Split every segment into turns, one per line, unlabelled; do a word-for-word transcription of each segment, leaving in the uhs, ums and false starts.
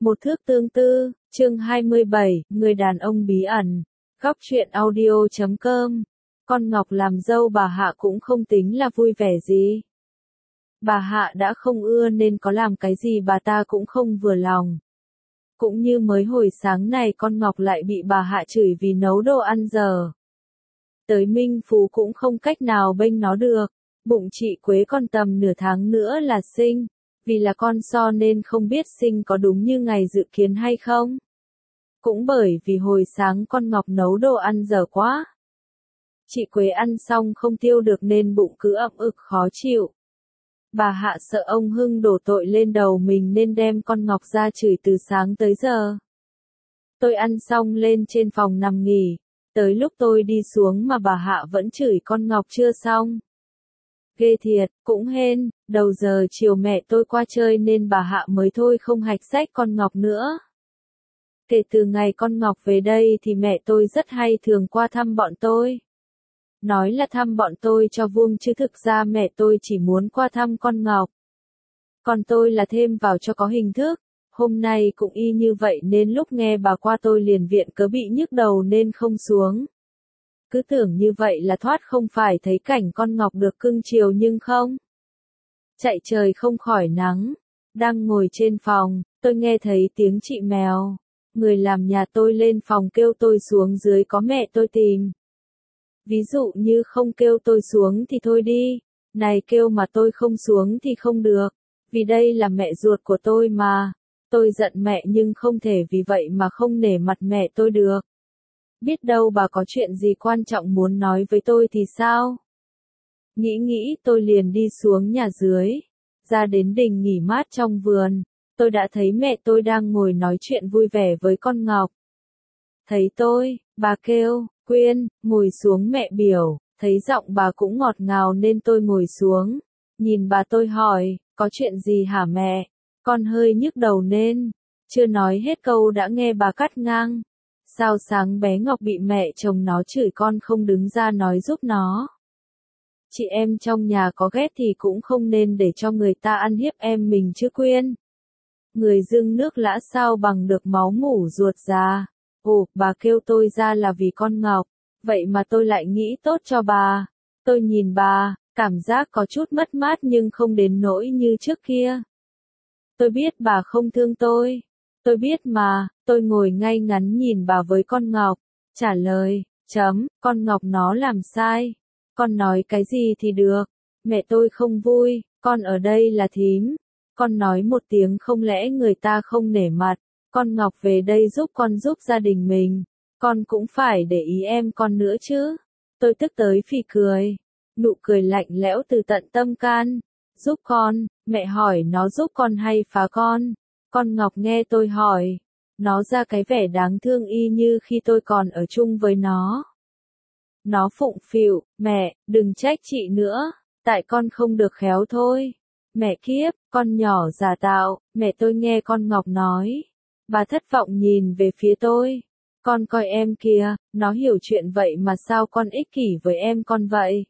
Một thước tương tư, chương hai mươi bảy, người đàn ông bí ẩn. Góc truyện audio chấm com. Con Ngọc làm dâu bà Hạ cũng không tính là vui vẻ gì. Bà Hạ đã không ưa nên có làm cái gì bà ta cũng không vừa lòng. Cũng như mới hồi sáng này con Ngọc lại bị bà Hạ chửi vì nấu đồ ăn dở. Tới Minh Phú cũng không cách nào bênh nó được. Bụng chị Quế còn tầm nửa tháng nữa là sinh. Vì là con so nên không biết sinh có đúng như ngày dự kiến hay không. Cũng bởi vì hồi sáng con Ngọc nấu đồ ăn dở quá. Chị Quế ăn xong không tiêu được nên bụng cứ ậm ực khó chịu. Bà Hạ sợ ông Hưng đổ tội lên đầu mình nên đem con Ngọc ra chửi từ sáng tới giờ. Tôi ăn xong lên trên phòng nằm nghỉ. Tới lúc tôi đi xuống mà bà Hạ vẫn chửi con Ngọc chưa xong. Ghê thiệt, cũng hên, đầu giờ chiều mẹ tôi qua chơi nên bà Hạ mới thôi không hạch sách con Ngọc nữa. Kể từ ngày con Ngọc về đây thì mẹ tôi rất hay thường qua thăm bọn tôi. Nói là thăm bọn tôi cho vuông chứ thực ra mẹ tôi chỉ muốn qua thăm con Ngọc. Còn tôi là thêm vào cho có hình thức. Hôm nay cũng y như vậy nên lúc nghe bà qua tôi liền viện cớ bị nhức đầu nên không xuống. Cứ tưởng như vậy là thoát không phải thấy cảnh con Ngọc được cưng chiều nhưng không. Chạy trời không khỏi nắng. Đang ngồi trên phòng, tôi nghe thấy tiếng chị mèo. Người làm nhà tôi lên phòng kêu tôi xuống dưới có mẹ tôi tìm. Ví dụ như không kêu tôi xuống thì thôi đi. Này kêu mà tôi không xuống thì không được. Vì đây là mẹ ruột của tôi mà. Tôi giận mẹ nhưng không thể vì vậy mà không nể mặt mẹ tôi được. Biết đâu bà có chuyện gì quan trọng muốn nói với tôi thì sao? Nghĩ nghĩ tôi liền đi xuống nhà dưới. Ra đến đình nghỉ mát trong vườn. Tôi đã thấy mẹ tôi đang ngồi nói chuyện vui vẻ với con Ngọc. Thấy tôi, bà kêu, Quyên, ngồi xuống mẹ biểu. Thấy giọng bà cũng ngọt ngào nên tôi ngồi xuống. Nhìn bà tôi hỏi, có chuyện gì hả mẹ? Con hơi nhức đầu nên. Chưa nói hết câu đã nghe bà cắt ngang. Sao sáng bé Ngọc bị mẹ chồng nó chửi con không đứng ra nói giúp nó. Chị em trong nhà có ghét thì cũng không nên để cho người ta ăn hiếp em mình chứ Quyên. Người dưng nước lã sao bằng được máu mủ ruột già. Ồ, bà kêu tôi ra là vì con Ngọc. Vậy mà tôi lại nghĩ tốt cho bà. Tôi nhìn bà, cảm giác có chút mất mát nhưng không đến nỗi như trước kia. Tôi biết bà không thương tôi. Tôi biết mà, tôi ngồi ngay ngắn nhìn bà với con Ngọc. Trả lời, chấm, con Ngọc nó làm sai. Con nói cái gì thì được. Mẹ tôi không vui, con ở đây là thím. Con nói một tiếng không lẽ người ta không nể mặt. Con Ngọc về đây giúp con giúp gia đình mình. Con cũng phải để ý em con nữa chứ. Tôi tức tới phì cười. Nụ cười lạnh lẽo từ tận tâm can. Giúp con, mẹ hỏi nó giúp con hay phá con. Con Ngọc nghe tôi hỏi. Nó ra cái vẻ đáng thương y như khi tôi còn ở chung với nó. Nó phụng phịu, mẹ, đừng trách chị nữa. Tại con không được khéo thôi. Mẹ kiếp, con nhỏ giả tạo, mẹ tôi nghe con Ngọc nói. Bà thất vọng nhìn về phía tôi. Con coi em kìa, nó hiểu chuyện vậy mà sao con ích kỷ với em con vậy?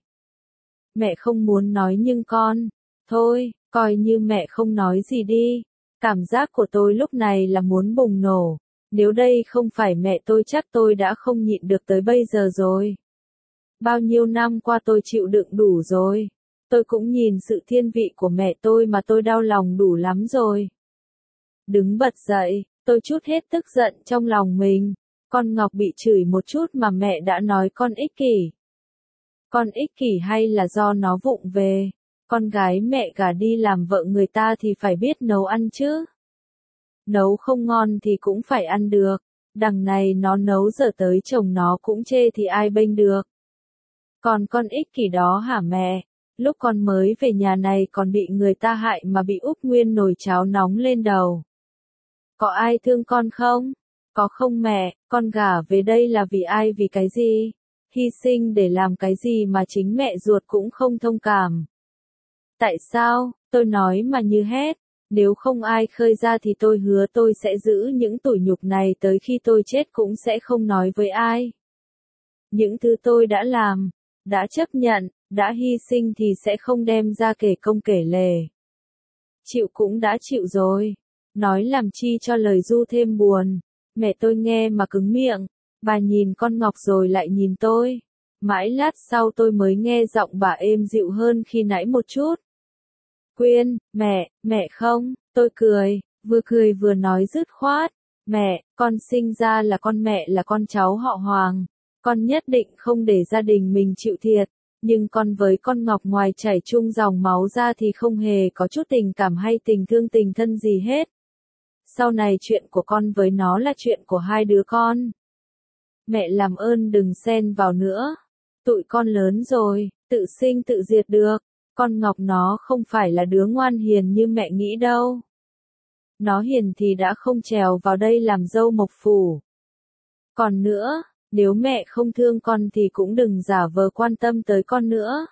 Mẹ không muốn nói nhưng con. Thôi, coi như mẹ không nói gì đi. Cảm giác của tôi lúc này là muốn bùng nổ. Nếu đây không phải mẹ tôi chắc tôi đã không nhịn được tới bây giờ rồi. Bao nhiêu năm qua tôi chịu đựng đủ rồi. Tôi cũng nhìn sự thiên vị của mẹ tôi mà tôi đau lòng đủ lắm rồi. Đứng bật dậy, tôi trút hết tức giận trong lòng mình. Con Ngọc bị chửi một chút mà mẹ đã nói con ích kỷ. Con ích kỷ hay là do nó vụng về? Con gái mẹ gả đi làm vợ người ta thì phải biết nấu ăn chứ. Nấu không ngon thì cũng phải ăn được. Đằng này nó nấu dở tới chồng nó cũng chê thì ai bênh được. Còn con ích kỷ đó hả mẹ? Lúc con mới về nhà này còn bị người ta hại mà bị úp nguyên nồi cháo nóng lên đầu. Có ai thương con không? Có không mẹ, con gả về đây là vì ai vì cái gì? Hy sinh để làm cái gì mà chính mẹ ruột cũng không thông cảm. Tại sao? Tôi nói mà như hét. Nếu không ai khơi ra thì tôi hứa tôi sẽ giữ những tủi nhục này tới khi tôi chết cũng sẽ không nói với ai. Những thứ tôi đã làm, đã chấp nhận, đã hy sinh thì sẽ không đem ra kể công kể lể. Chịu cũng đã chịu rồi. Nói làm chi cho lời Du thêm buồn. Mẹ tôi nghe mà cứng miệng. Bà nhìn con Ngọc rồi lại nhìn tôi. Mãi lát sau tôi mới nghe giọng bà êm dịu hơn khi nãy một chút. Quyên, mẹ, mẹ không, tôi cười, vừa cười vừa nói dứt khoát. Mẹ, con sinh ra là con mẹ là con cháu họ Hoàng. Con nhất định không để gia đình mình chịu thiệt. Nhưng con với con Ngọc ngoài chảy chung dòng máu ra thì không hề có chút tình cảm hay tình thương tình thân gì hết. Sau này chuyện của con với nó là chuyện của hai đứa con. Mẹ làm ơn đừng xen vào nữa. Tụi con lớn rồi, tự sinh tự diệt được. Con Ngọc nó không phải là đứa ngoan hiền như mẹ nghĩ đâu. Nó hiền thì đã không trèo vào đây làm dâu mộc phủ. Còn nữa, nếu mẹ không thương con thì cũng đừng giả vờ quan tâm tới con nữa.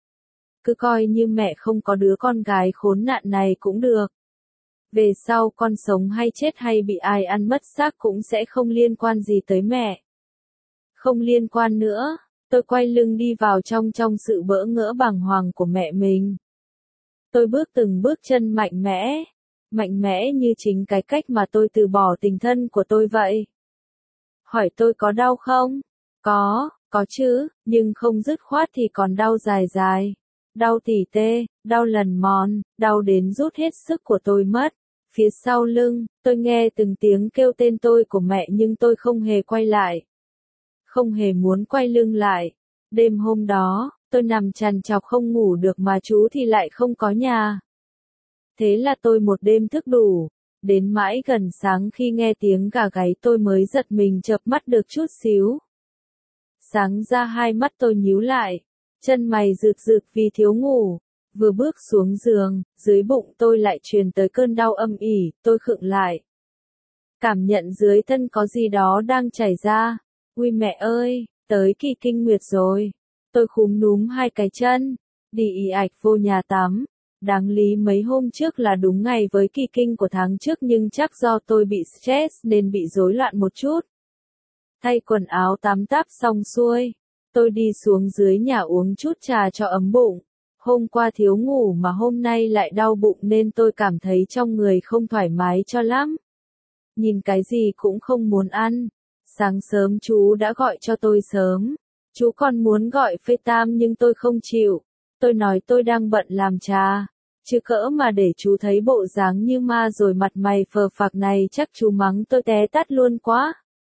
Cứ coi như mẹ không có đứa con gái khốn nạn này cũng được. Về sau con sống hay chết hay bị ai ăn mất xác cũng sẽ không liên quan gì tới mẹ. Không liên quan nữa. Tôi quay lưng đi vào trong trong sự bỡ ngỡ bàng hoàng của mẹ mình. Tôi bước từng bước chân mạnh mẽ. Mạnh mẽ như chính cái cách mà tôi từ bỏ tình thân của tôi vậy. Hỏi tôi có đau không? Có, có chứ, nhưng không dứt khoát thì còn đau dài dài. Đau tỉ tê, đau lần mòn, đau đến rút hết sức của tôi mất. Phía sau lưng, tôi nghe từng tiếng kêu tên tôi của mẹ nhưng tôi không hề quay lại. Không hề muốn quay lưng lại. Đêm hôm đó, tôi nằm trằn trọc không ngủ được mà chú thì lại không có nhà. Thế là tôi một đêm thức đủ. Đến mãi gần sáng khi nghe tiếng gà gáy tôi mới giật mình chợp mắt được chút xíu. Sáng ra hai mắt tôi nhíu lại. Chân mày rực rực vì thiếu ngủ. Vừa bước xuống giường, dưới bụng tôi lại truyền tới cơn đau âm ỉ, tôi khựng lại. Cảm nhận dưới thân có gì đó đang chảy ra. Ui mẹ ơi, tới kỳ kinh nguyệt rồi. Tôi khúm núm hai cái chân, đi ì ạch vô nhà tắm. Đáng lý mấy hôm trước là đúng ngày với kỳ kinh của tháng trước nhưng chắc do tôi bị stress nên bị rối loạn một chút. Thay quần áo tắm táp xong xuôi, tôi đi xuống dưới nhà uống chút trà cho ấm bụng. Hôm qua thiếu ngủ mà hôm nay lại đau bụng nên tôi cảm thấy trong người không thoải mái cho lắm. Nhìn cái gì cũng không muốn ăn. Sáng sớm chú đã gọi cho tôi sớm. Chú còn muốn gọi phê tam nhưng tôi không chịu. Tôi nói tôi đang bận làm trà. Chứ cỡ mà để chú thấy bộ dáng như ma rồi mặt mày phờ phạc này chắc chú mắng tôi té tát luôn quá.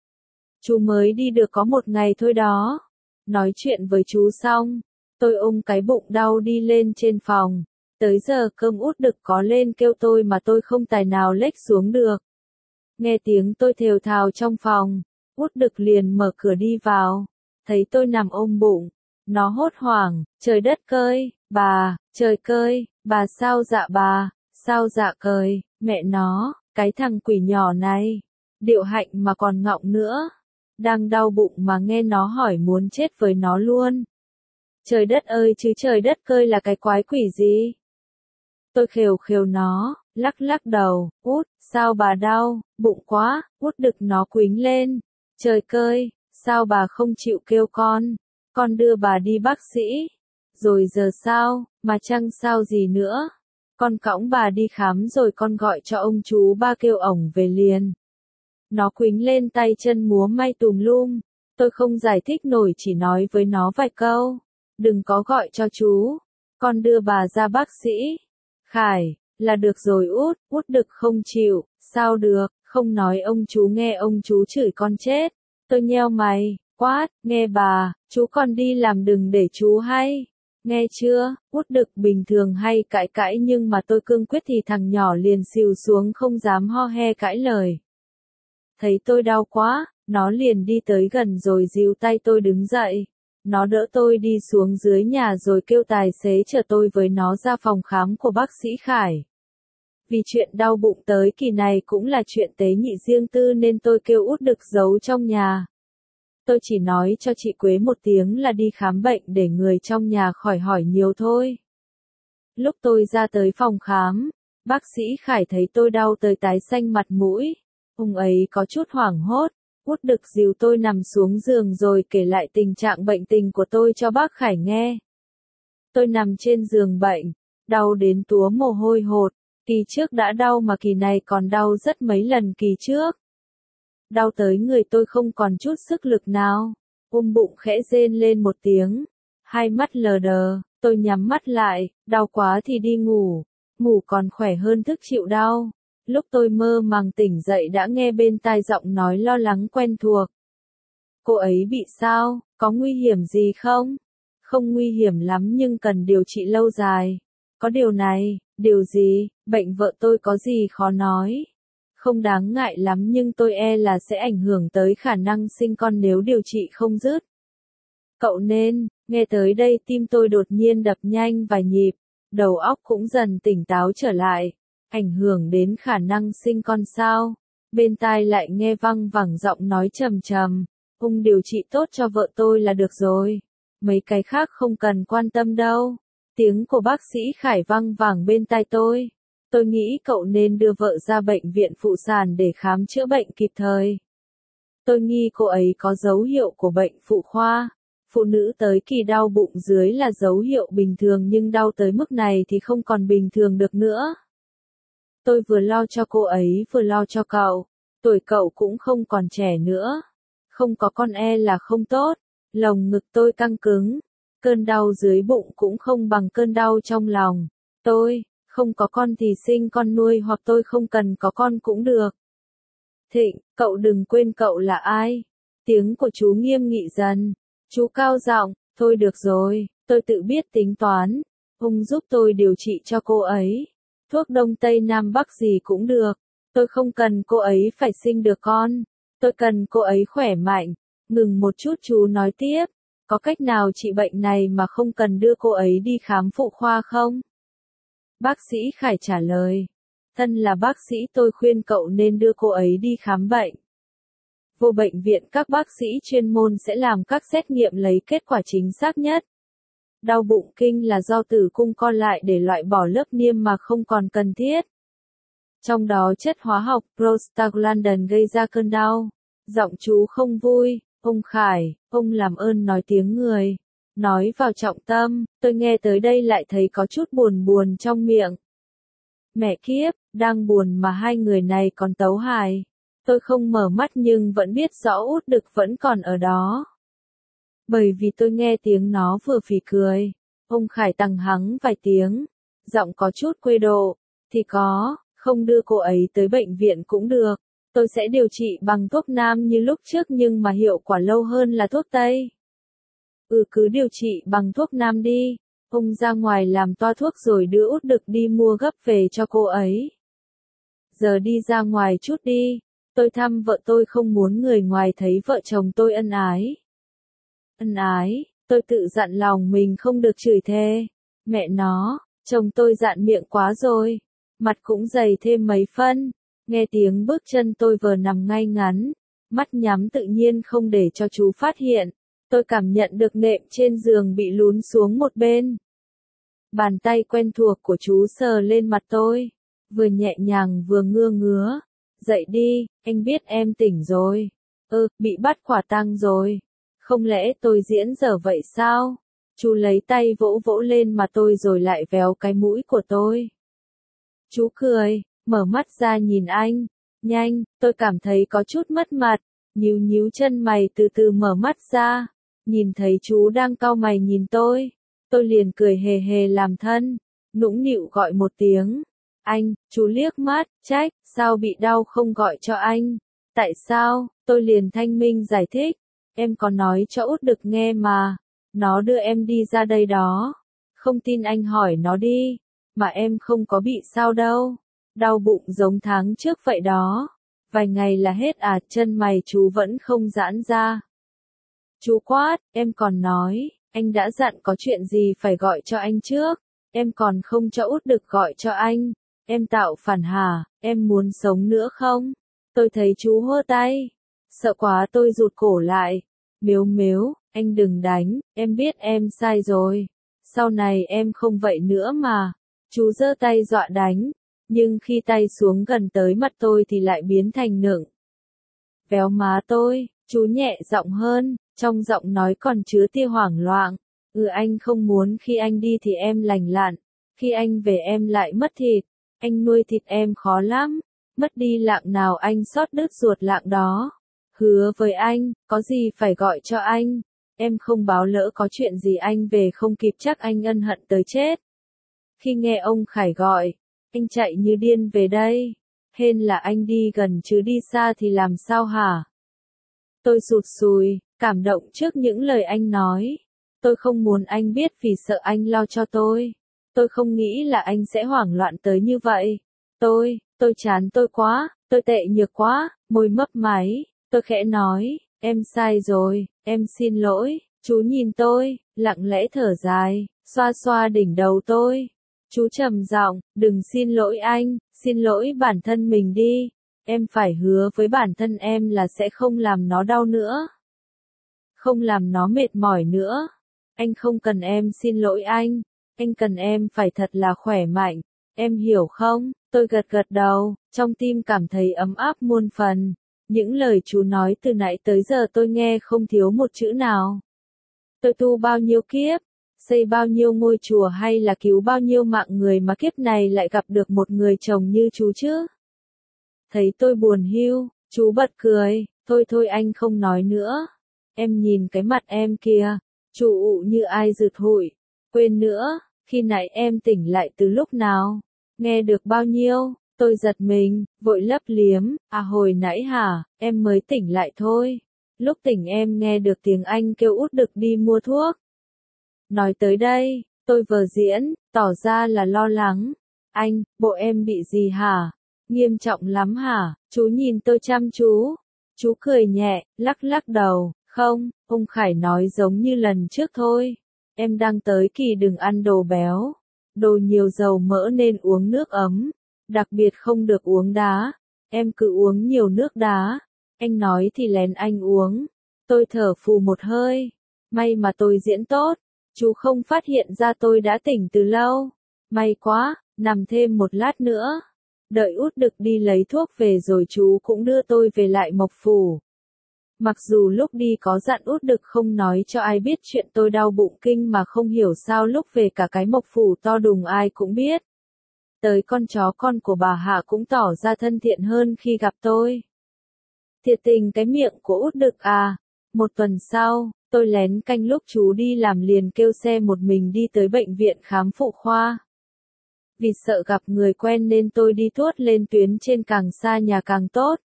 Chú mới đi được có một ngày thôi đó. Nói chuyện với chú xong, tôi ôm cái bụng đau đi lên trên phòng. Tới giờ cơm Út Đực có lên kêu tôi mà tôi không tài nào lếch xuống được. Nghe tiếng tôi thều thào trong phòng, Út Đực liền mở cửa đi vào. Thấy tôi nằm ôm bụng, nó hốt hoảng, trời đất cơi, bà, trời cơi, bà sao dạ bà, sao dạ cơi, mẹ nó, cái thằng quỷ nhỏ này, điệu hạnh mà còn ngọng nữa, đang đau bụng mà nghe nó hỏi muốn chết với nó luôn. Trời đất ơi chứ trời đất cơi là cái quái quỷ gì? Tôi khều khều nó, lắc lắc đầu, Út, sao bà đau, bụng quá, Út Đực nó quýnh lên, trời cơi, sao bà không chịu kêu con, con đưa bà đi bác sĩ, rồi giờ sao, mà chăng sao gì nữa, con cõng bà đi khám rồi con gọi cho ông chú ba kêu ổng về liền. Nó quýnh lên tay chân múa may tùm lum, tôi không giải thích nổi chỉ nói với nó vài câu, đừng có gọi cho chú, con đưa bà ra bác sĩ. Khải, là được rồi Út, Út Đực không chịu, sao được, không nói ông chú nghe ông chú chửi con chết. Tôi nheo mày, quát, nghe bà, chú còn đi làm đừng để chú hay. Nghe chưa, Út Đực bình thường hay cãi cãi nhưng mà tôi cương quyết thì thằng nhỏ liền xìu xuống không dám ho he cãi lời. Thấy tôi đau quá, nó liền đi tới gần rồi díu tay tôi đứng dậy. Nó đỡ tôi đi xuống dưới nhà rồi kêu tài xế chở tôi với nó ra phòng khám của bác sĩ Khải. Vì chuyện đau bụng tới kỳ này cũng là chuyện tế nhị riêng tư nên tôi kêu Út Đực giấu trong nhà. Tôi chỉ nói cho chị Quế một tiếng là đi khám bệnh để người trong nhà khỏi hỏi nhiều thôi. Lúc tôi ra tới phòng khám, bác sĩ Khải thấy tôi đau tới tái xanh mặt mũi. Ông ấy có chút hoảng hốt. Út Đực dìu tôi nằm xuống giường rồi kể lại tình trạng bệnh tình của tôi cho bác Khải nghe. Tôi nằm trên giường bệnh, đau đến túa mồ hôi hột, Kỳ trước đã đau mà kỳ này còn đau rất mấy lần kỳ trước. Đau tới người tôi không còn chút sức lực nào. Ôm bụng khẽ rên lên một tiếng. Hai mắt lờ đờ, tôi nhắm mắt lại, đau quá thì đi ngủ. Ngủ còn khỏe hơn thức chịu đau. Lúc tôi mơ màng tỉnh dậy đã nghe bên tai giọng nói lo lắng quen thuộc. Cô ấy bị sao, có nguy hiểm gì không? Không nguy hiểm lắm nhưng cần điều trị lâu dài. Có điều này, điều gì, bệnh vợ tôi có gì khó nói. Không đáng ngại lắm nhưng tôi e là sẽ ảnh hưởng tới khả năng sinh con nếu điều trị không dứt. Cậu nên, nghe tới đây tim tôi đột nhiên đập nhanh vài nhịp, đầu óc cũng dần tỉnh táo trở lại. Ảnh hưởng đến khả năng sinh con sao? Bên tai lại nghe văng vẳng giọng nói trầm trầm. Ông điều trị tốt cho vợ tôi là được rồi. Mấy cái khác không cần quan tâm đâu. Tiếng của bác sĩ Khải văng vẳng bên tai tôi. Tôi nghĩ cậu nên đưa vợ ra bệnh viện phụ sản để khám chữa bệnh kịp thời. Tôi nghi cô ấy có dấu hiệu của bệnh phụ khoa. Phụ nữ tới kỳ đau bụng dưới là dấu hiệu bình thường nhưng đau tới mức này thì không còn bình thường được nữa. Tôi vừa lo cho cô ấy vừa lo cho cậu. Tuổi cậu cũng không còn trẻ nữa. Không có con e là không tốt. Lồng ngực tôi căng cứng. Cơn đau dưới bụng cũng không bằng cơn đau trong lòng. Tôi, không có con thì sinh con nuôi hoặc tôi không cần có con cũng được. Thịnh, cậu đừng quên cậu là ai. Tiếng của chú nghiêm nghị dần. Chú cao giọng, thôi được rồi, tôi tự biết tính toán. Ông giúp tôi điều trị cho cô ấy. Thuốc đông tây nam bắc gì cũng được. Tôi không cần cô ấy phải sinh được con. Tôi cần cô ấy khỏe mạnh. Ngừng một chút chú nói tiếp. Có cách nào trị bệnh này mà không cần đưa cô ấy đi khám phụ khoa không? Bác sĩ Khải trả lời. Thân là bác sĩ tôi khuyên cậu nên đưa cô ấy đi khám bệnh. Vô bệnh viện các bác sĩ chuyên môn sẽ làm các xét nghiệm lấy kết quả chính xác nhất. Đau bụng kinh là do tử cung co lại để loại bỏ lớp niêm mà không còn cần thiết. Trong đó chất hóa học prostaglandin gây ra cơn đau. Giọng chú không vui, ông Khải, ông làm ơn nói tiếng người. Nói vào trọng tâm, tôi nghe tới đây lại thấy có chút buồn buồn trong miệng. Mẹ kiếp, đang buồn mà hai người này còn tấu hài. Tôi không mở mắt nhưng vẫn biết rõ út đực vẫn còn ở đó. Bởi vì tôi nghe tiếng nó vừa phì cười. Ông Khải tăng hắng vài tiếng. Giọng có chút quê độ. Thì có, không đưa cô ấy tới bệnh viện cũng được. Tôi sẽ điều trị bằng thuốc nam như lúc trước nhưng mà hiệu quả lâu hơn là thuốc tây. Ừ cứ điều trị bằng thuốc nam đi. Ông ra ngoài làm toa thuốc rồi đưa út đực đi mua gấp về cho cô ấy. Giờ đi ra ngoài chút đi. Tôi thăm vợ tôi không muốn người ngoài thấy vợ chồng tôi ân ái. Ân ái, tôi tự dặn lòng mình không được chửi thề. Mẹ nó, chồng tôi dạn miệng quá rồi. Mặt cũng dày thêm mấy phân. Nghe tiếng bước chân tôi vừa nằm ngay ngắn. Mắt nhắm tự nhiên không để cho chú phát hiện. Tôi cảm nhận được nệm trên giường bị lún xuống một bên. Bàn tay quen thuộc của chú sờ lên mặt tôi. Vừa nhẹ nhàng vừa ngưa ngứa. Dậy đi, anh biết em tỉnh rồi. Ừ, bị bắt quả tang rồi. Không lẽ tôi diễn dở vậy sao? Chú lấy tay vỗ vỗ lên mặt tôi rồi lại véo cái mũi của tôi. Chú cười, mở mắt ra nhìn anh. Nhanh, tôi cảm thấy có chút mất mặt. Nhíu nhíu chân mày từ từ mở mắt ra. Nhìn thấy chú đang cau mày nhìn tôi. Tôi liền cười hề hề làm thân. Nũng nịu gọi một tiếng. Anh, chú liếc mắt, trách, sao bị đau không gọi cho anh? Tại sao? Tôi liền thanh minh giải thích. Em có nói cho út đực nghe mà. Nó đưa em đi ra đây đó. Không tin anh hỏi nó đi. Mà em không có bị sao đâu. Đau bụng giống tháng trước vậy đó. Vài ngày là hết à, chân mày chú vẫn không giãn ra. Chú quát, em còn nói, anh đã dặn có chuyện gì phải gọi cho anh trước. Em còn không cho út đực gọi cho anh. Em tạo phản hả, em muốn sống nữa không? Tôi thấy chú hơ tay. Sợ quá tôi rụt cổ lại. Mếu mếu, anh đừng đánh, em biết em sai rồi. Sau này em không vậy nữa mà. Chú giơ tay dọa đánh. Nhưng khi tay xuống gần tới mặt tôi thì lại biến thành nựng. Véo má tôi, chú nhẹ giọng hơn, trong giọng nói còn chứa tia hoảng loạn. Ừ anh không muốn khi anh đi thì em lành lặn. Khi anh về em lại mất thịt. anh nuôi thịt em khó lắm, mất đi lạng nào anh xót đứt ruột lạng đó. Hứa với anh, có gì phải gọi cho anh, em không báo lỡ có chuyện gì anh về không kịp chắc anh ân hận tới chết. Khi nghe ông Khải gọi, anh chạy như điên về đây. Hên là anh đi gần chứ đi xa thì làm sao hả? Tôi sụt sùi, cảm động trước những lời anh nói. Tôi không muốn anh biết vì sợ anh lo cho tôi. Tôi không nghĩ là anh sẽ hoảng loạn tới như vậy. Tôi, tôi chán tôi quá, tôi tệ nhược quá, môi mấp máy. Tôi khẽ nói, em sai rồi, em xin lỗi. Chú nhìn tôi, lặng lẽ thở dài, xoa xoa đỉnh đầu tôi. Chú trầm giọng, đừng xin lỗi anh, xin lỗi bản thân mình đi. Em phải hứa với bản thân em là sẽ không làm nó đau nữa. Không làm nó mệt mỏi nữa. Anh không cần em xin lỗi anh. Anh cần em phải thật là khỏe mạnh. Em hiểu không? Tôi gật gật đầu, trong tim cảm thấy ấm áp muôn phần. Những lời chú nói từ nãy tới giờ tôi nghe không thiếu một chữ nào. Tôi tu bao nhiêu kiếp, xây bao nhiêu ngôi chùa hay là cứu bao nhiêu mạng người mà kiếp này lại gặp được một người chồng như chú chứ? Thấy tôi buồn hiu, chú bật cười, thôi thôi anh không nói nữa. Em nhìn cái mặt em kìa, chú ụ như ai rượt hụi. Quên nữa, khi nãy em tỉnh lại từ lúc nào? Nghe được bao nhiêu? Tôi giật mình, vội lấp liếm, à hồi nãy hả, em mới tỉnh lại thôi. Lúc tỉnh em nghe được tiếng anh kêu út đực đi mua thuốc. Nói tới đây, tôi vờ diễn, tỏ ra là lo lắng. Anh, bộ em bị gì hả? Nghiêm trọng lắm hả? Chú nhìn tôi chăm chú. Chú cười nhẹ, lắc lắc đầu, không, ông Khải nói giống như lần trước thôi. Em đang tới kỳ đừng ăn đồ béo, đồ nhiều dầu mỡ nên uống nước ấm. Đặc biệt không được uống đá, em cứ uống nhiều nước đá. Anh nói thì lén anh uống. Tôi thở phù một hơi. May mà tôi diễn tốt. Chú không phát hiện ra tôi đã tỉnh từ lâu. May quá, nằm thêm một lát nữa. Đợi út đực đi lấy thuốc về rồi chú cũng đưa tôi về lại Mộc Phủ. Mặc dù lúc đi có dặn út đực không nói cho ai biết chuyện tôi đau bụng kinh mà không hiểu sao lúc về cả cái Mộc Phủ to đùng ai cũng biết. Tới con chó con của bà Hạ cũng tỏ ra thân thiện hơn khi gặp tôi. Thiệt tình cái miệng của út đực à. Một tuần sau, tôi lén canh lúc chú đi làm liền kêu xe một mình đi tới bệnh viện khám phụ khoa. Vì sợ gặp người quen nên tôi đi tuốt lên tuyến trên càng xa nhà càng tốt.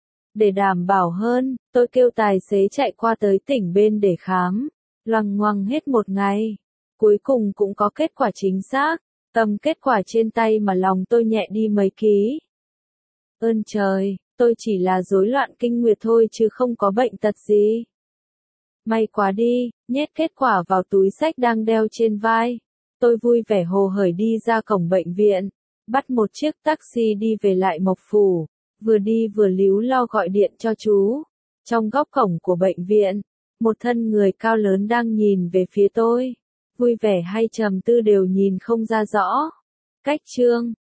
Để đảm bảo hơn, tôi kêu tài xế chạy qua tới tỉnh bên để khám. Loằng ngoằng hết một ngày. Cuối cùng cũng có kết quả chính xác. Tầm kết quả trên tay mà lòng tôi nhẹ đi mấy ký. Ơn trời, tôi chỉ là rối loạn kinh nguyệt thôi chứ không có bệnh tật gì. May quá đi, nhét kết quả vào túi xách đang đeo trên vai. Tôi vui vẻ hồ hởi đi ra cổng bệnh viện, bắt một chiếc taxi đi về lại Mộc Phủ, vừa đi vừa líu lo gọi điện cho chú. Trong góc cổng của bệnh viện, một thân người cao lớn đang nhìn về phía tôi. Vui vẻ hay trầm tư đều nhìn không ra rõ. Cách chương